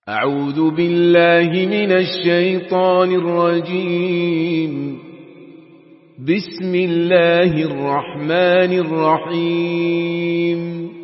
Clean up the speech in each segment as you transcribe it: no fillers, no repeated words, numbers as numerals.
أعوذ بالله من الشيطان الرجيم. بسم الله الرحمن الرحيم.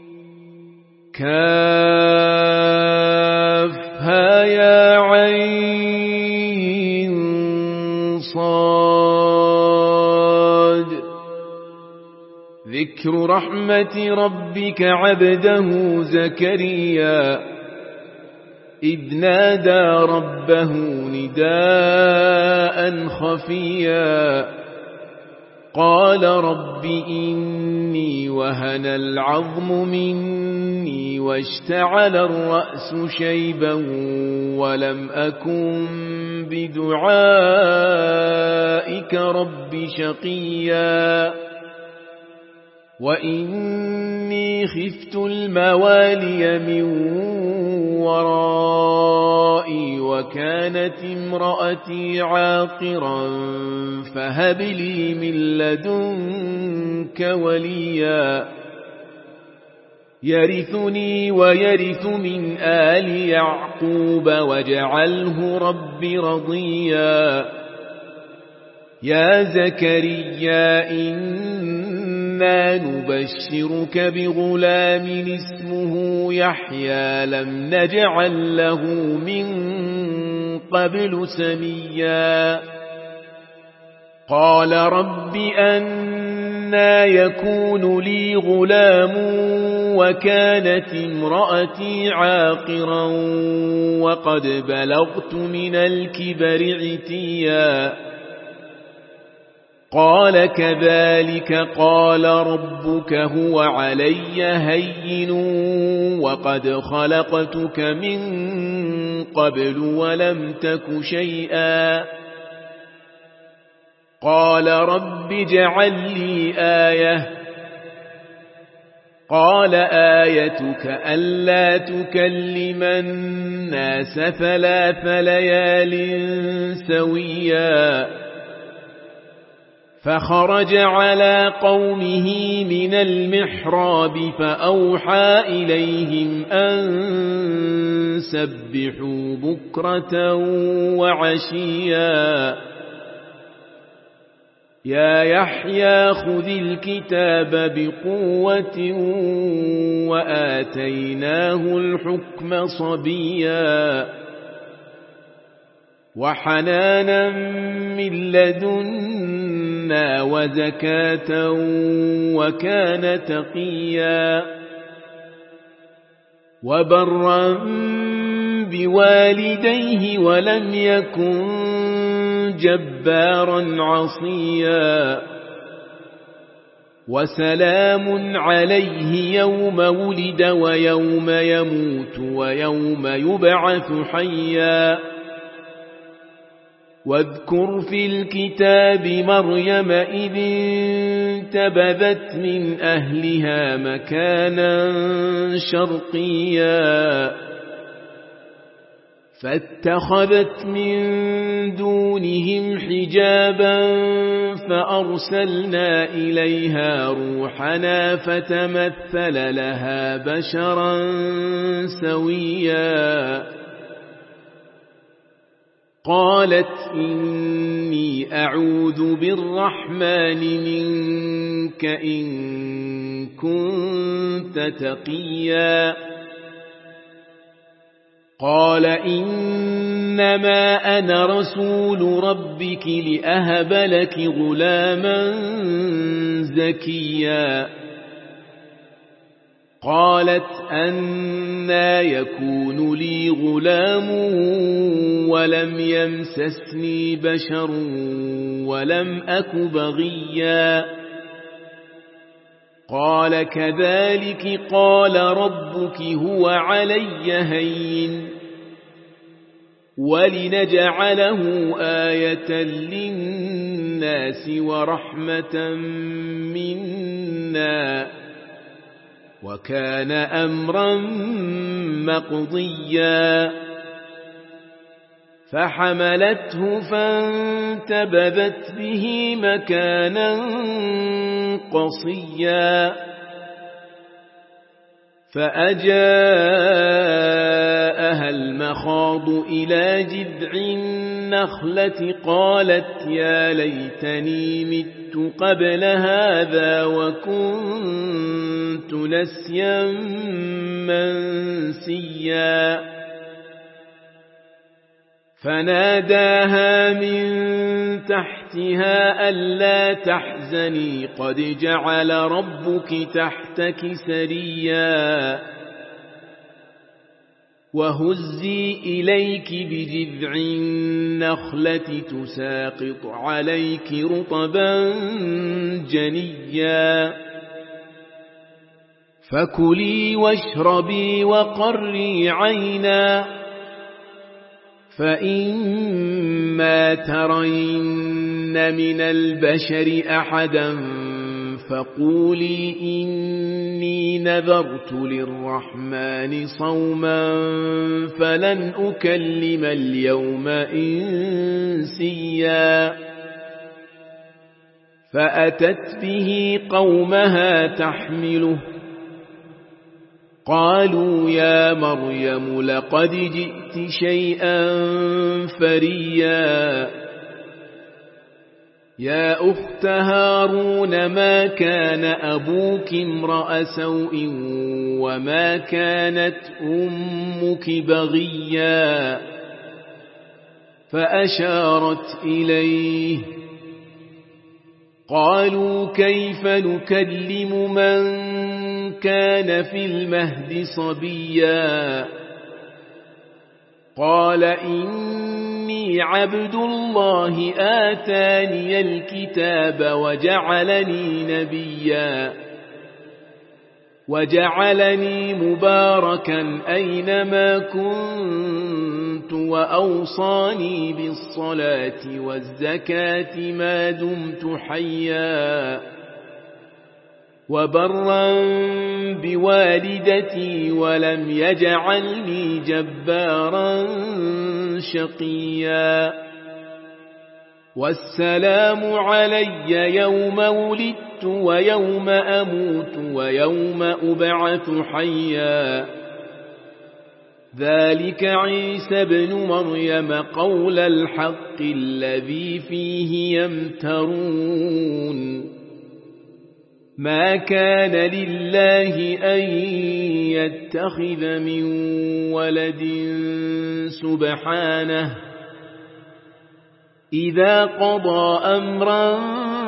كافها يا عين صاد. ذكر رحمة ربك عبده زكريا إذ نادى ربه نداء خفيا قال رب إني وهن العظم مني واشتعل الرأس شيبا ولم أكن بدعائك رب شقيا وإني خفت الموالي من ورائي وكانت امرأتي عاقرا فهب لي من لدنك وليا يرثني ويرث من آل يعقوب واجعله رب رضيا. يا زكريا إنا نبشرك بغلام اسمه يحيى لم نجعل له من قبل سميا. قال رب أنى يكون لي غلام وكانت امرأتي عاقرا وقد بلغت من الكبر عتيا. قال كذلك قال ربك هو علي هين وقد خلقتك من قبل ولم تك شيئا. قال رب اجعل لي آية. قال آيتك ألا تكلم الناس 3 ليال سويا. فخرج على قومه من المحراب فأوحى إليهم أن سبحوا بكرة وعشيا. يا يحيى خذ الكتاب بقوة وآتيناه الحكم صبيا وحنانا من لدنا وزكاة وكان تقيا وبرا بوالديه ولم يكن جبارا عصيا. وسلام عليه يوم ولد ويوم يموت ويوم يبعث حيا. واذكر في الكتاب مريم إذ انتبذت من أهلها مكانا شرقيا فاتخذت من دونهم حجابا فأرسلنا إليها روحنا فتمثل لها بشرا سويا. قالت إني أعوذ بالرحمن منك إن كنت تقيا. قال إنما أنا رسول ربك لأهب لك غلاما زكيا. قالت أنى يكون لي غلام ولم يمسسني بشر ولم أك بغيا. قال كذلك قال ربك هو علي هين ولنجعله آية للناس ورحمة منا وكان أمرا مقضيا. فحملته فانتبذت به مكانا قصيا. فأجاءها المخاض تخاض إلى جذع النخلة قالت يا ليتني مت قبل هذا وكنت نسيا منسيا فناداها من تحتها ألا تحزني قد جعل ربك تحتك سريا وهزي إليك بجذع النخلة تساقط عليك رطبا جنيا فكلي واشربي وقري عينا فإما ترين من البشر أحدا فقولي إني نذرت للرحمن صوما فلن أكلم اليوم إنسيا فأتت به قومها تحمله قالوا يا مريم لقد جئت شيئا فريا يا أخت هارون ما كان أبوك امرأ سوء وما كانت أمك بغيا فأشارت إليه قالوا كيف نكلم من كان في المهد صبيا قال إني عبد الله آتاني الكتاب وجعلني نبيا وجعلني مباركا أينما كنت وأوصاني بالصلاة والزكاة ما دمت حيا وبرا بوالدتي ولم يجعلني جبارا شقيا والسلام علي يوم ولدت ويوم أموت ويوم أبعث حيا ذلك عيسى بن مريم قول الحق الذي فيه يمترون ما كان لله أن يتخذ من ولد سبحانه إذا قضى أمرا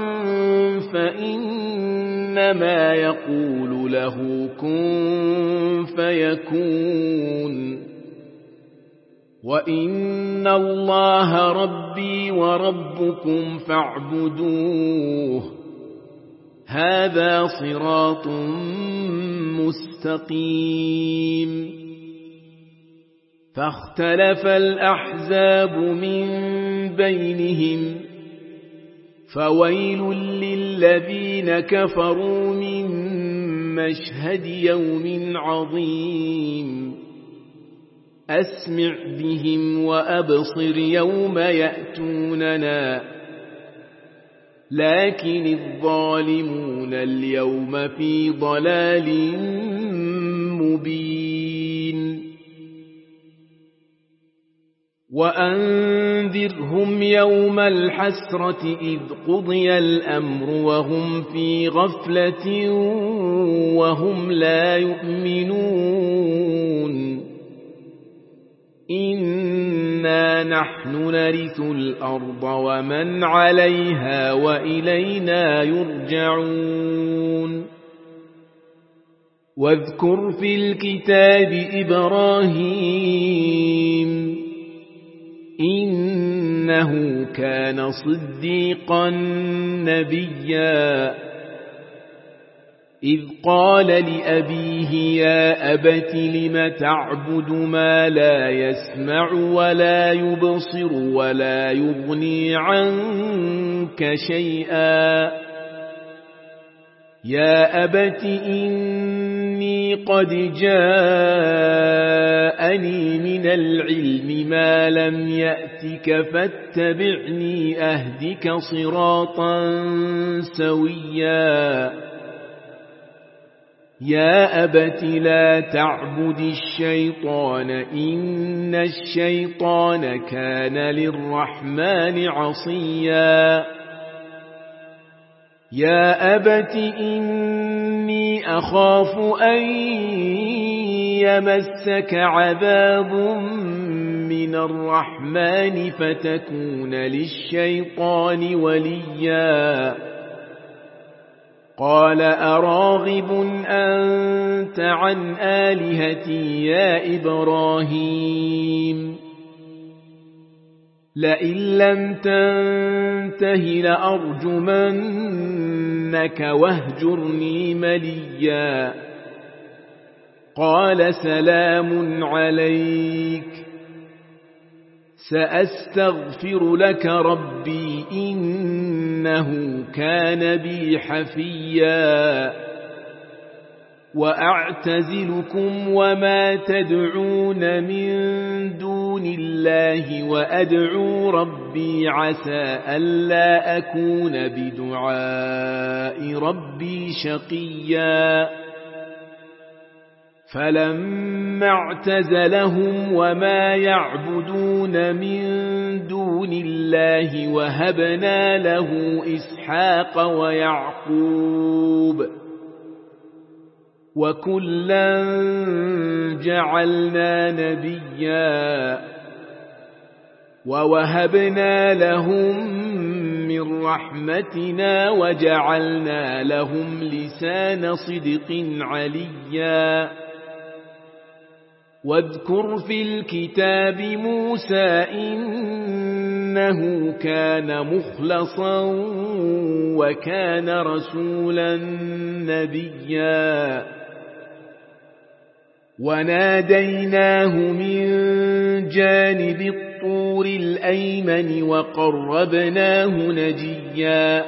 فإنما يقول له كن فيكون وإن الله ربي وربكم فاعبدوه هذا صراط مستقيم فاختلف الأحزاب من بينهم فويل للذين كفروا من مشهد يوم عظيم أسمع بهم وأبصر يوم يأتوننا لكن الظالمون اليوم في ضلال مبين وأنذرهم يوم الحسرة إذ قضي الأمر وهم في غفلة وهم لا يؤمنون إنا نحن نرث الأرض ومن عليها وإلينا يرجعون واذكر في الكتاب إبراهيم إنه كان صديقا نبيا إذ قال لأبيه يا أبت لم تعبد ما لا يسمع ولا يبصر ولا يغني عنك شيئا يا أبت إني قد جاءني من العلم ما لم يأتك فاتبعني أهدك صراطا سويا يا أبت لا تعبد الشيطان إن الشيطان كان للرحمن عصيا يا أبت إني أخاف أن يمسك عذاب من الرحمن فتكون للشيطان وليا قال أراغب أنت عن آلهتي يا إبراهيم لئن لم تنته لأرجمنك واهجرني مليا قال سلام عليك سأستغفر لك ربي إنه كان بي حفيا وأعتزلكم وما تدعون من دون الله وأدعو ربي عسى ألا أكون بدعاء ربي شقيا فلما اعتزلهم وما يعبدون من دون الله وهبنا له إسحاق ويعقوب وكلا جعلنا نبيا ووهبنا لهم من رحمتنا وجعلنا لهم لسان صدق عليا واذكر في الكتاب موسى إنه كان مخلصا وكان رسولا نبيا وناديناه من جانب الطور الأيمن وقربناه نجيا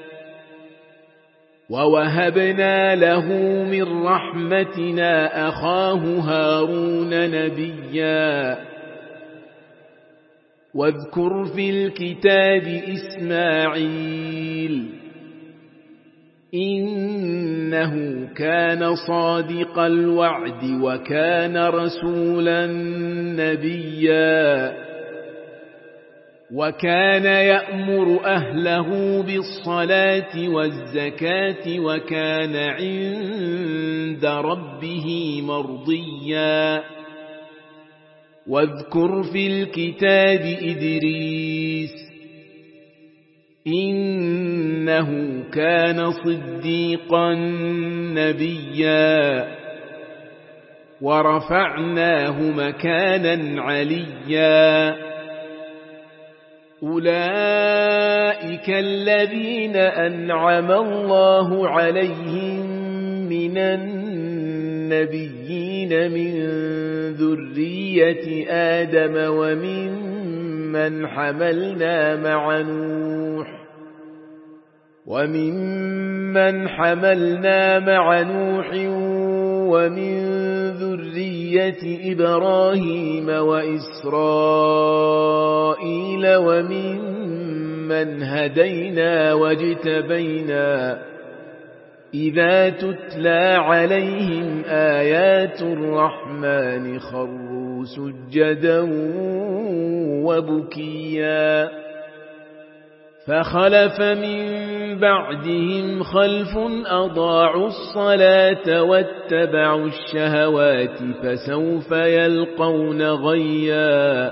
ووهبنا له من رحمتنا أخاه هارون نبيا واذكر في الكتاب إسماعيل إنه كان صادق الوعد وكان رسولا نبيا وكان يأمر أهله بالصلاة والزكاة وكان عند ربه مرضيا واذكر في الكتاب إدريس إنه كان صديقا نبيا ورفعناه مكانا عليا أولئك الذين أنعم الله عليهم من النبيين من ذرية آدم وممن حملنا مع نوح ومن ذرية إبراهيم وإسرائيل وممن هدينا واجتبينا إذا تتلى عليهم آيات الرحمن خروا سجدا وبكيا فخلف من بعدهم خلف أضاعوا الصلاة واتبعوا الشهوات فسوف يلقون غيا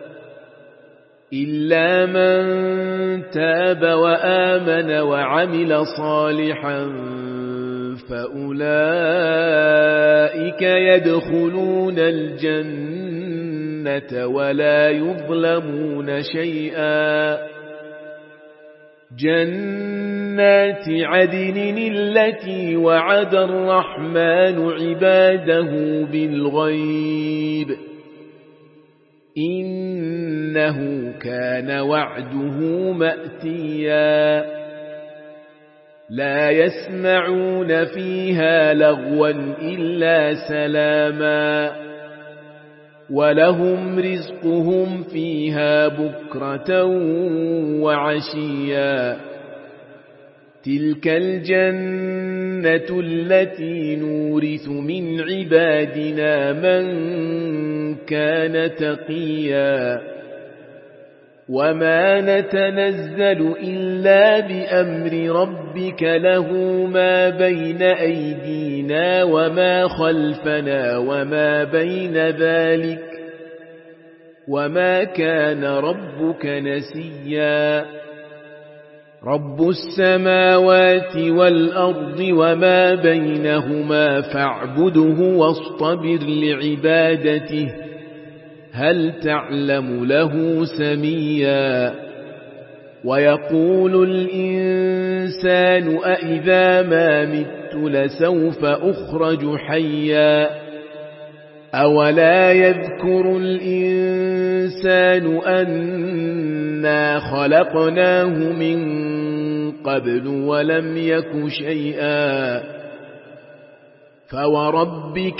إلا من تاب وآمن وعمل صالحا فأولئك يدخلون الجنة ولا يظلمون شيئا جنات عدن التي وعد الرحمن عباده بالغيب إنه كان وعده مأتيا لا يسمعون فيها لغوا إلا سلاما ولهم رزقهم فيها بكرة وعشيا تلك الجنة الحكمة التي نورث من عبادنا من كان تقيا وما نتنزل إلا بأمر ربك له ما بين أيدينا وما خلفنا وما بين ذلك وما كان ربك نسيا رب السماوات والأرض وما بينهما فاعبده واصطبر لعبادته هل تعلم له سميا ويقول الإنسان أإذا ما مت لسوف أخرج حيا أولا يذكر الإنسان أنا خلقناه من قبل ولم يك شيئا فوربك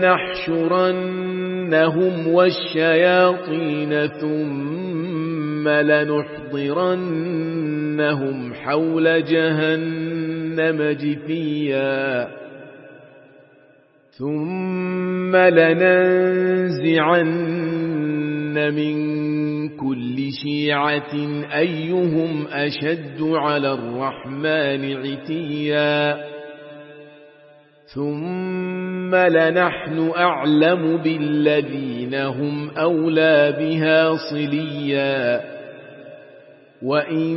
لنحشرنهم والشياطين ثم لنحضرنهم حول جهنم جثيا ثم لننزعن من كل شيعة أيهم أشد على الرحمن عتيا ثم لنحن أعلم بالذين هم أولى بها صليا وإن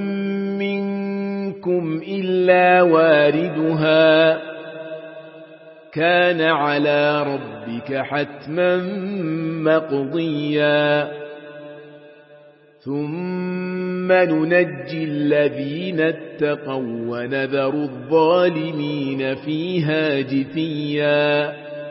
منكم إلا واردها كان على ربك حتما مقضيا ثم ننجي الذين اتقوا ونذر الظالمين فيها جثيا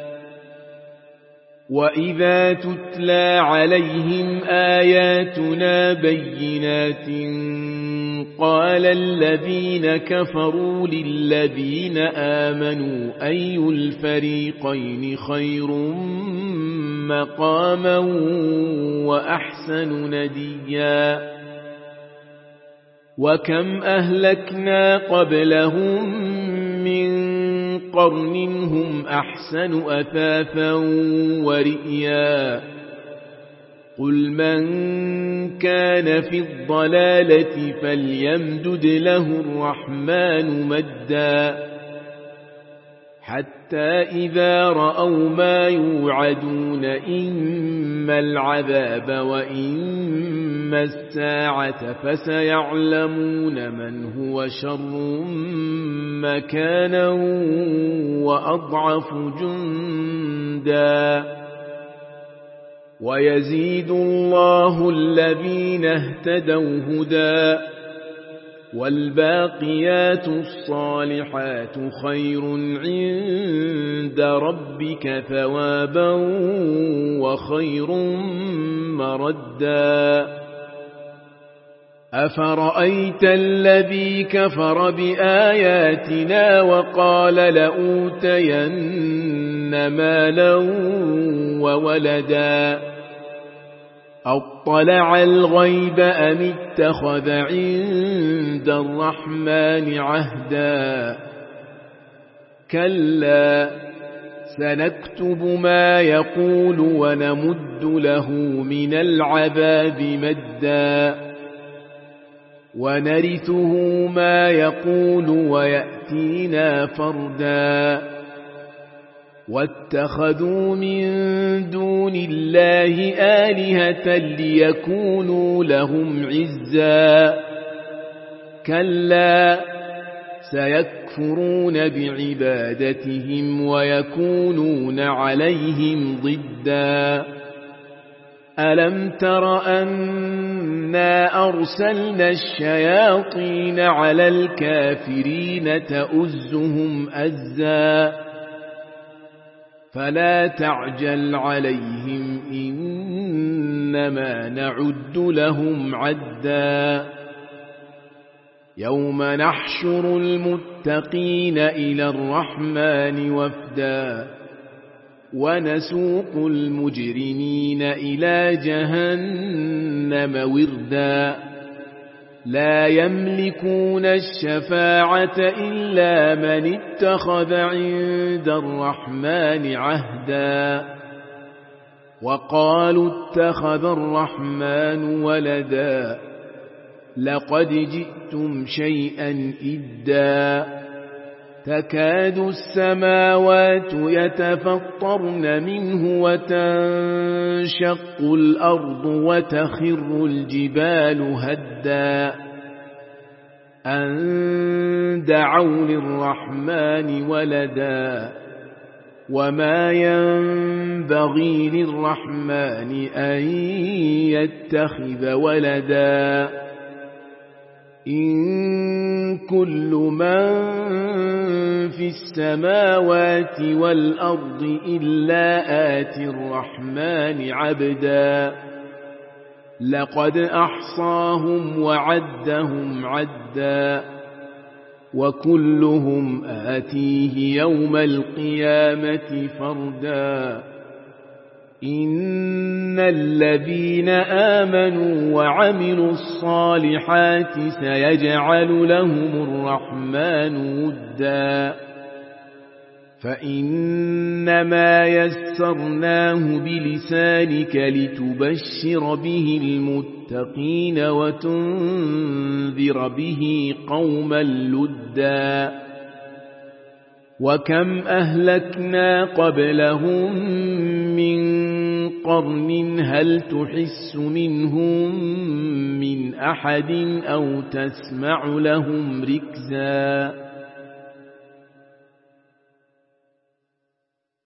وإذا تتلى عليهم آياتنا بينات قال الذين كفروا للذين آمنوا أي الفريقين خير مقاما وأحسن نديا وكم أهلكنا قبلهم من قرن هم أحسن أثاثا ورئيا قل من كان في الضلالة فليمدد له الرحمن مدا حتى إذا رأوا ما يوعدون إما العذاب وإما الساعة فسيعلمون من هو شر مكانا وأضعف جندا ويزيد الله الذين اهتدوا هدى والباقيات الصالحات خير عند ربك ثوابا وخير مردا أفرأيت الذي كفر بآياتنا وقال لأوتين مالا وولدا أطلع الغيب أم اتخذ عند الرحمن عهدا كلا سنكتب ما يقول ونمد له من العذاب مدا ونرثه ما يقول ويأتينا فردا واتخذوا من دون الله آلهة ليكونوا لهم عزا كلا سيكفرون بعبادتهم ويكونون عليهم ضدا ألم تر أنا أرسلنا الشياطين على الكافرين تؤزهم أزا فلا تعجل عليهم إنما نعد لهم عدا يوم نحشر المتقين إلى الرحمن وفدا ونسوق المجرمين إلى جهنم وردا لا يملكون الشفاعة إلا من اتخذ عند الرحمن عهدا وقالوا اتخذ الرحمن ولدا لقد جئتم شيئا إدا تكاد السماوات يتفطرن منه وتنشق الأرض وتخر الجبال هدا أن دعوا للرحمن ولدا وما ينبغي للرحمن أن يتخذ ولدا إن كل من في السماوات والأرض إلا آتي الرحمن عبدا لقد أحصاهم وعدهم عدا وكلهم آتيه يوم القيامة فردا إن الذين آمنوا وعملوا الصالحات سيجعل لهم الرحمن ودا فإنما يسرناه بلسانك لتبشر به المتقين وتنذر به قوما لدا وكم أهلكنا قبلهم من قرن هل تحس منهم من أحد أو تسمع لهم ركزا